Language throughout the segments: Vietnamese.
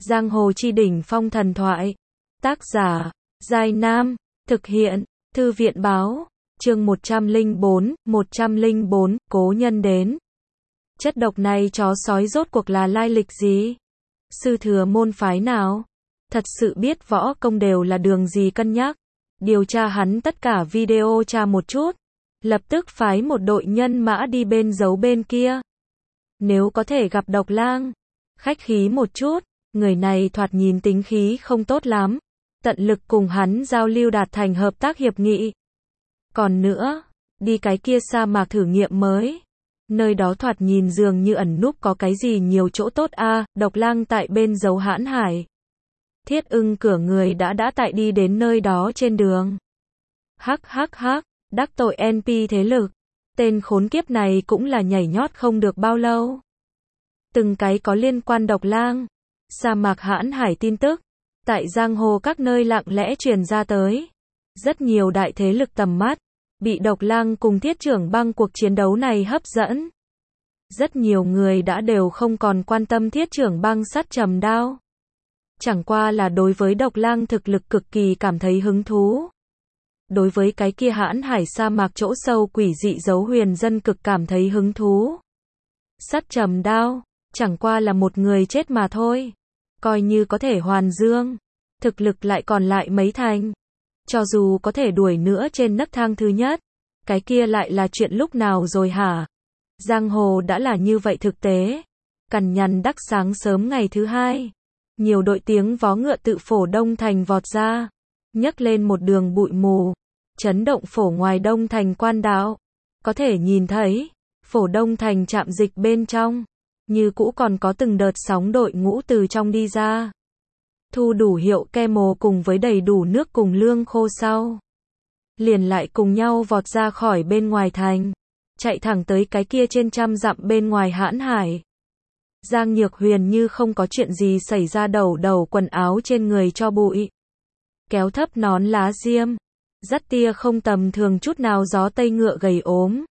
Giang hồ chi đỉnh phong thần thoại. Tác giả, Giai Nam. Thực hiện, Thư viện báo. Chương 104, cố nhân đến. Chất độc này chó sói rốt cuộc là lai lịch gì? Sư thừa môn phái nào? Thật sự biết võ công đều là đường gì cân nhắc? Điều tra hắn tất cả video tra một chút. Lập tức phái một đội nhân mã đi bên giấu bên kia. Nếu có thể gặp Độc Lang, khách khí một chút, người này thoạt nhìn tính khí không tốt lắm. Tận lực cùng hắn giao lưu đạt thành hợp tác hiệp nghị. Còn nữa, đi cái kia sa mạc thử nghiệm mới. Nơi đó thoạt nhìn dường như ẩn núp có cái gì nhiều chỗ tốt a. Độc Lang tại bên giấu Hãn Hải. Thiết Ưng cửa người đã tại đi đến nơi đó trên đường. Hắc, đắc tội NP thế lực. Tên khốn kiếp này cũng là nhảy nhót không được bao lâu. Từng cái có liên quan Độc Lang, sa mạc Hãn Hải tin tức, tại giang hồ các nơi lặng lẽ truyền ra tới. Rất nhiều đại thế lực tầm mắt, bị Độc Lang cùng Thiết Trưởng Băng cuộc chiến đấu này hấp dẫn. Rất nhiều người đã đều không còn quan tâm Thiết Trưởng Băng sắt trầm đao. Chẳng qua là đối với Độc Lang thực lực cực kỳ cảm thấy hứng thú. Đối với cái kia Hãn Hải sa mạc chỗ sâu quỷ dị giấu huyền dân cực cảm thấy hứng thú. Sắt trầm đao, chẳng qua là một người chết mà thôi. Coi như có thể hoàn dương, thực lực lại còn lại mấy thành. Cho dù có thể đuổi nữa trên nấc thang thứ nhất, cái kia lại là chuyện lúc nào rồi hả? Giang hồ đã là như vậy thực tế. Cằn nhằn đắc sáng sớm ngày thứ hai, nhiều đội tiếng vó ngựa tự Phổ Đông Thành vọt ra, nhấc lên một đường bụi mù, chấn động phổ ngoài Đông Thành quan đạo. Có thể nhìn thấy, Phổ Đông Thành trạm dịch bên trong, như cũ còn có từng đợt sóng đội ngũ từ trong đi ra. Thu đủ hiệu Camel cùng với đầy đủ nước cùng lương khô sau, liền lại cùng nhau vọt ra khỏi bên ngoài thành, chạy thẳng tới cái kia trên trăm dặm bên ngoài Hãn Hải. Giang Nhược Huyền như không có chuyện gì xảy ra đầu quần áo trên người cho bụi, kéo thấp nón lá diêm, dắt tia không tầm thường chút nào gió tây ngựa gầy ốm.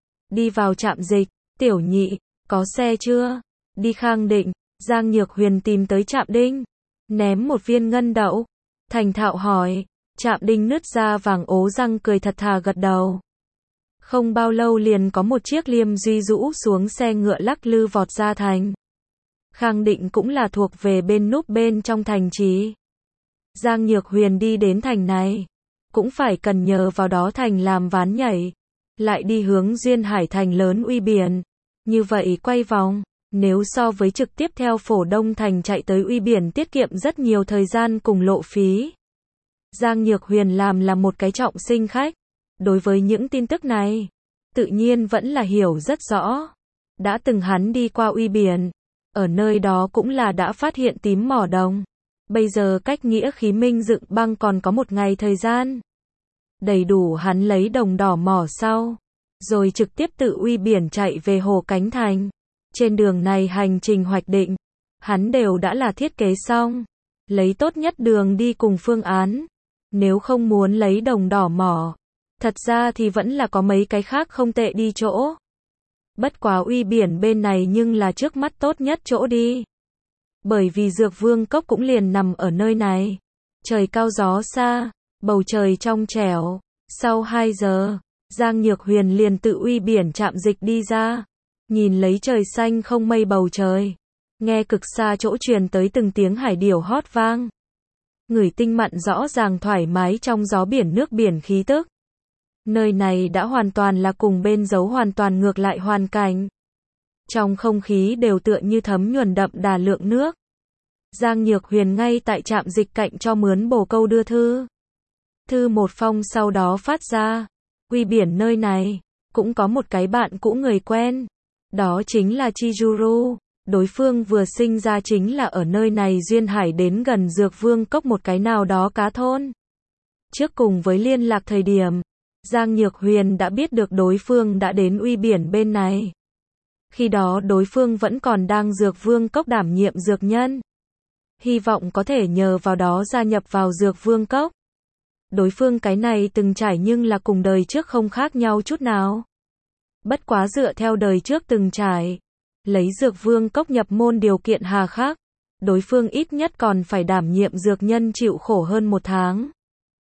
Đi vào trạm dịch. Tiểu nhị, có xe chưa? Đi Khang Định. Giang Nhược Huyền tìm tới Trạm Đinh, ném một viên ngân đậu, thành thạo hỏi. Trạm Đinh nứt ra vàng ố răng cười thật thà gật đầu. Không bao lâu liền có một chiếc liêm duy rũ xuống xe ngựa lắc lư vọt ra thành. Khang Định cũng là thuộc về bên núp bên trong thành trì. Giang Nhược Huyền đi đến thành này, cũng phải cần nhờ vào đó thành làm ván nhảy, lại đi hướng Duyên Hải thành lớn uy biển. Như vậy quay vòng, nếu so với trực tiếp theo Phổ Đông Thành chạy tới uy biển tiết kiệm rất nhiều thời gian cùng lộ phí. Giang Nhược Huyền làm là một cái trọng sinh khách. Đối với những tin tức này, tự nhiên vẫn là hiểu rất rõ. Đã từng hắn đi qua uy biển, ở nơi đó cũng là đã phát hiện tím mỏ đồng. Bây giờ cách nghĩa khí Minh dựng băng còn có một ngày thời gian. Đầy đủ hắn lấy đồng đỏ mỏ sau, rồi trực tiếp tự uy biển chạy về Hồ Cánh Thành. Trên đường này hành trình hoạch định, hắn đều đã là thiết kế xong, lấy tốt nhất đường đi cùng phương án. Nếu không muốn lấy đồng đỏ mỏ, thật ra thì vẫn là có mấy cái khác không tệ đi chỗ. Bất quá uy biển bên này nhưng là trước mắt tốt nhất chỗ đi. Bởi vì Dược Vương Cốc cũng liền nằm ở nơi này. Trời cao gió xa, bầu trời trong trẻo. Sau 2 giờ, Giang Nhược Huyền liền tự uy biển trạm dịch đi ra. Nhìn lấy trời xanh không mây bầu trời. Nghe cực xa chỗ truyền tới từng tiếng hải điểu hót vang. Ngửi tinh mặn rõ ràng thoải mái trong gió biển nước biển khí tức. Nơi này đã hoàn toàn là cùng bên giấu hoàn toàn ngược lại hoàn cảnh. Trong không khí đều tựa như thấm nhuần đậm đà lượng nước. Giang Nhược Huyền ngay tại trạm dịch cạnh cho mướn bồ câu đưa thư. Thư một phong sau đó phát ra. Uy biển nơi này, cũng có một cái bạn cũ người quen. Đó chính là Chizuru. Đối phương vừa sinh ra chính là ở nơi này Duyên Hải đến gần Dược Vương Cốc một cái nào đó cá thôn. Trước cùng với liên lạc thời điểm, Giang Nhược Huyền đã biết được đối phương đã đến uy biển bên này. Khi đó đối phương vẫn còn đang Dược Vương Cốc đảm nhiệm dược nhân. Hy vọng có thể nhờ vào đó gia nhập vào Dược Vương Cốc. Đối phương cái này từng trải nhưng là cùng đời trước không khác nhau chút nào. Bất quá dựa theo đời trước từng trải, lấy Dược Vương Cốc nhập môn điều kiện hà khắc, đối phương ít nhất còn phải đảm nhiệm dược nhân chịu khổ hơn 1 tháng,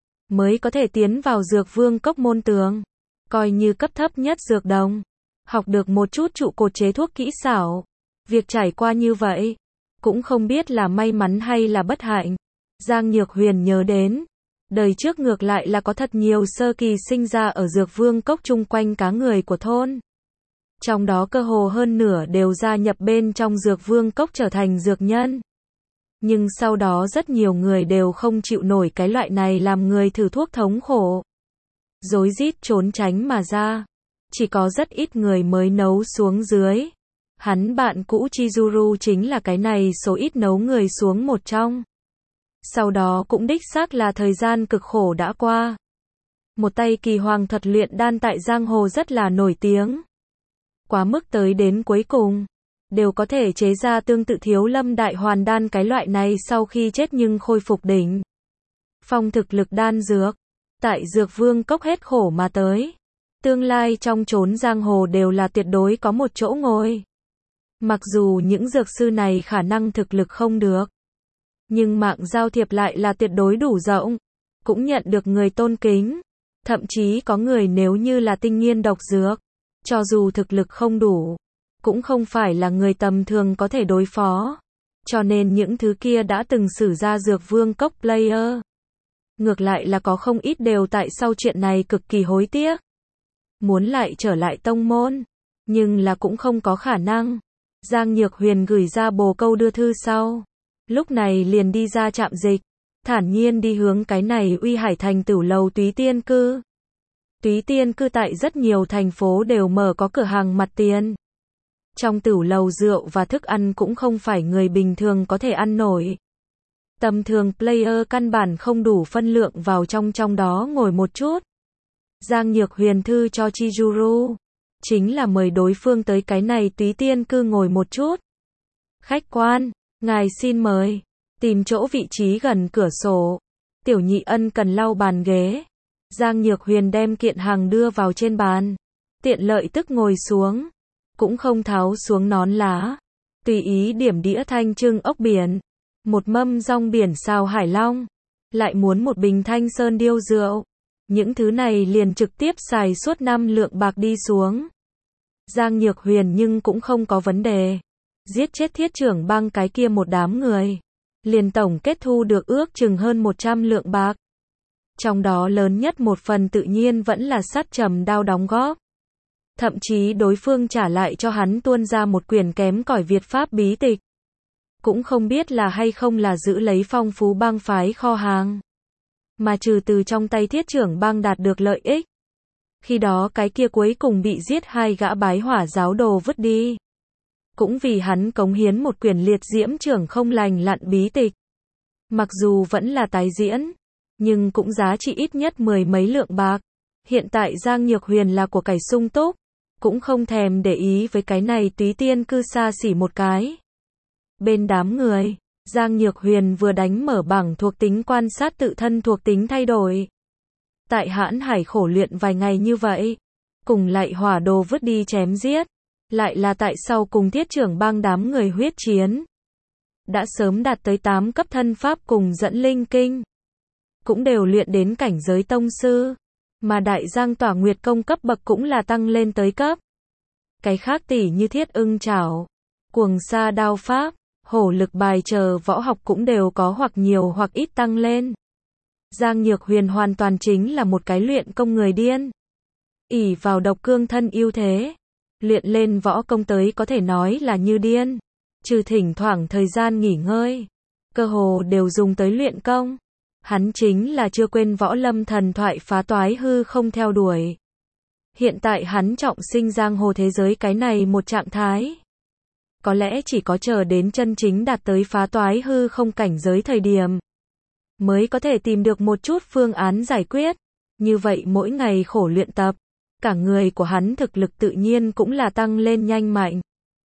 mới có thể tiến vào dược vương cốc môn tường, coi như cấp thấp nhất dược đồng, học được một chút trụ cột chế thuốc kỹ xảo. Việc trải qua như vậy, cũng không biết là may mắn hay là bất hạnh. Giang Nhược Huyền nhớ đến, đời trước ngược lại là có thật nhiều sơ kỳ sinh ra ở dược vương cốc chung quanh cá người của thôn. Trong đó cơ hồ hơn nửa đều gia nhập bên trong dược vương cốc trở thành dược nhân. Nhưng sau đó rất nhiều người đều không chịu nổi cái loại này làm người thử thuốc thống khổ, rối rít trốn tránh mà ra. Chỉ có rất ít người mới nấu xuống dưới. Hắn bạn cũ Chizuru chính là cái này số ít nấu người xuống một trong. Sau đó cũng đích xác là thời gian cực khổ đã qua. Một tay kỳ hoàng thuật luyện đan tại giang hồ rất là nổi tiếng. Quá mức tới đến cuối cùng, đều có thể chế ra tương tự Thiếu Lâm Đại Hoàn đan cái loại này sau khi chết nhưng khôi phục đỉnh phong thực lực đan dược. Tại dược vương cốc hết khổ mà tới. Tương lai trong chốn giang hồ đều là tuyệt đối có một chỗ ngồi. Mặc dù những dược sư này khả năng thực lực không được, nhưng mạng giao thiệp lại là tuyệt đối đủ rộng, cũng nhận được người tôn kính. Thậm chí có người nếu như là tinh nghiên độc dược, cho dù thực lực không đủ, cũng không phải là người tầm thường có thể đối phó. Cho nên những thứ kia đã từng sử ra dược vương cốc player, ngược lại là có không ít đều tại sau chuyện này cực kỳ hối tiếc. Muốn lại trở lại tông môn, nhưng là cũng không có khả năng. Giang Nhược Huyền gửi ra bồ câu đưa thư sau, lúc này liền đi ra trạm dịch, thản nhiên đi hướng cái này Uy Hải thành tửu lầu Túy Tiên Cư. Túy Tiên Cư tại rất nhiều thành phố đều mở có cửa hàng mặt tiền. Trong tửu lầu rượu và thức ăn cũng không phải người bình thường có thể ăn nổi. Tầm thường player căn bản không đủ phân lượng vào trong đó ngồi một chút. Giang Nhược Huyền thư cho Chizuru, chính là mời đối phương tới cái này Túy Tiên Cư ngồi một chút. Khách quan, ngài xin mời, tìm chỗ vị trí gần cửa sổ. Tiểu Nhị ân cần lau bàn ghế. Giang Nhược Huyền đem kiện hàng đưa vào trên bàn, tiện lợi tức ngồi xuống, cũng không tháo xuống nón lá, tùy ý điểm đĩa thanh trưng ốc biển, một mâm rong biển xào hải long, lại muốn một bình thanh sơn điêu rượu. Những thứ này liền trực tiếp xài suốt 5 lượng bạc đi xuống. Giang Nhược Huyền nhưng cũng không có vấn đề. Giết chết thiết trưởng bang cái kia một đám người, liền tổng kết thu được ước chừng hơn 100 lượng bạc. Trong đó lớn nhất một phần tự nhiên vẫn là sắt trầm đao đóng góp. Thậm chí đối phương trả lại cho hắn tuôn ra một quyển kém cỏi Việt Pháp bí tịch. Cũng không biết là hay không là giữ lấy phong phú bang phái kho hàng, mà trừ từ trong tay thiết trưởng bang đạt được lợi ích. Khi đó cái kia cuối cùng bị giết 2 gã bái hỏa giáo đồ vứt đi. Cũng vì hắn cống hiến một quyển liệt diễm trưởng không lành lặn bí tịch. Mặc dù vẫn là tái diễn, nhưng cũng giá trị ít nhất 10 mấy lượng bạc. Hiện tại Giang Nhược Huyền là của cải sung túc, cũng không thèm để ý với cái này Túy Tiên Cư xa xỉ một cái. Bên đám người, Giang Nhược Huyền vừa đánh mở bảng thuộc tính quan sát tự thân thuộc tính thay đổi. Tại Hãn Hải khổ luyện vài ngày như vậy, cùng lại hỏa đồ vứt đi chém giết, lại là tại sau cùng thiết trưởng bang đám người huyết chiến. Đã sớm đạt tới 8 cấp thân pháp cùng dẫn linh kinh, cũng đều luyện đến cảnh giới tông sư, mà Đại Giang Tỏa Nguyệt công cấp bậc cũng là tăng lên tới cấp. Cái khác tỉ như thiết ưng trảo, cuồng sa đao pháp, hổ lực bài chờ võ học cũng đều có hoặc nhiều hoặc ít tăng lên. Giang Nhược Huyền hoàn toàn chính là một cái luyện công người điên. Ỷ vào độc cương thân ưu thế, luyện lên võ công tới có thể nói là như điên. Trừ thỉnh thoảng thời gian nghỉ ngơi, cơ hồ đều dùng tới luyện công. Hắn chính là chưa quên võ lâm thần thoại phá toái hư không theo đuổi. Hiện tại hắn trọng sinh giang hồ thế giới cái này một trạng thái. Có lẽ chỉ có chờ đến chân chính đạt tới phá toái hư không cảnh giới thời điểm, mới có thể tìm được một chút phương án giải quyết. Như vậy mỗi ngày khổ luyện tập, cả người của hắn thực lực tự nhiên cũng là tăng lên nhanh mạnh.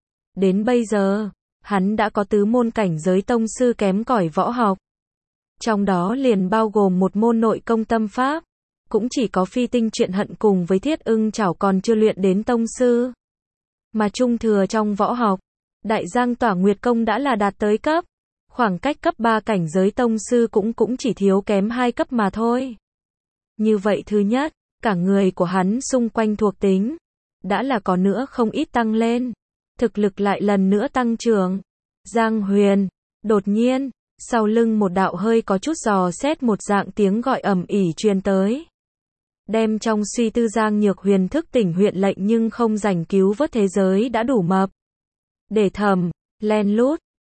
Đến bây giờ, hắn đã có tứ môn cảnh giới tông sư kém cỏi võ học. Trong đó liền bao gồm một môn nội công tâm pháp, cũng chỉ có phi tinh truyện hận cùng với thiết ưng trảo còn chưa luyện đến tông sư. Mà trung thừa trong võ học, Đại Giang Tỏa Nguyệt công đã là đạt tới cấp Khoảng cách cấp 3 cảnh giới tông sư cũng chỉ thiếu kém 2 cấp mà thôi. Như vậy thứ nhất, cả người của hắn xung quanh thuộc tính đã là có nữa không ít tăng lên, thực lực lại lần nữa tăng trưởng. Giang Huyền, đột nhiên, sau lưng một đạo hơi có chút dò xét một dạng tiếng gọi ầm ỉ truyền tới. Đem trong suy tư Giang Nhược Huyền thức tỉnh huyện lệnh nhưng không rảnh cứu vớt thế giới đã đủ mập. Để thầm, len lút,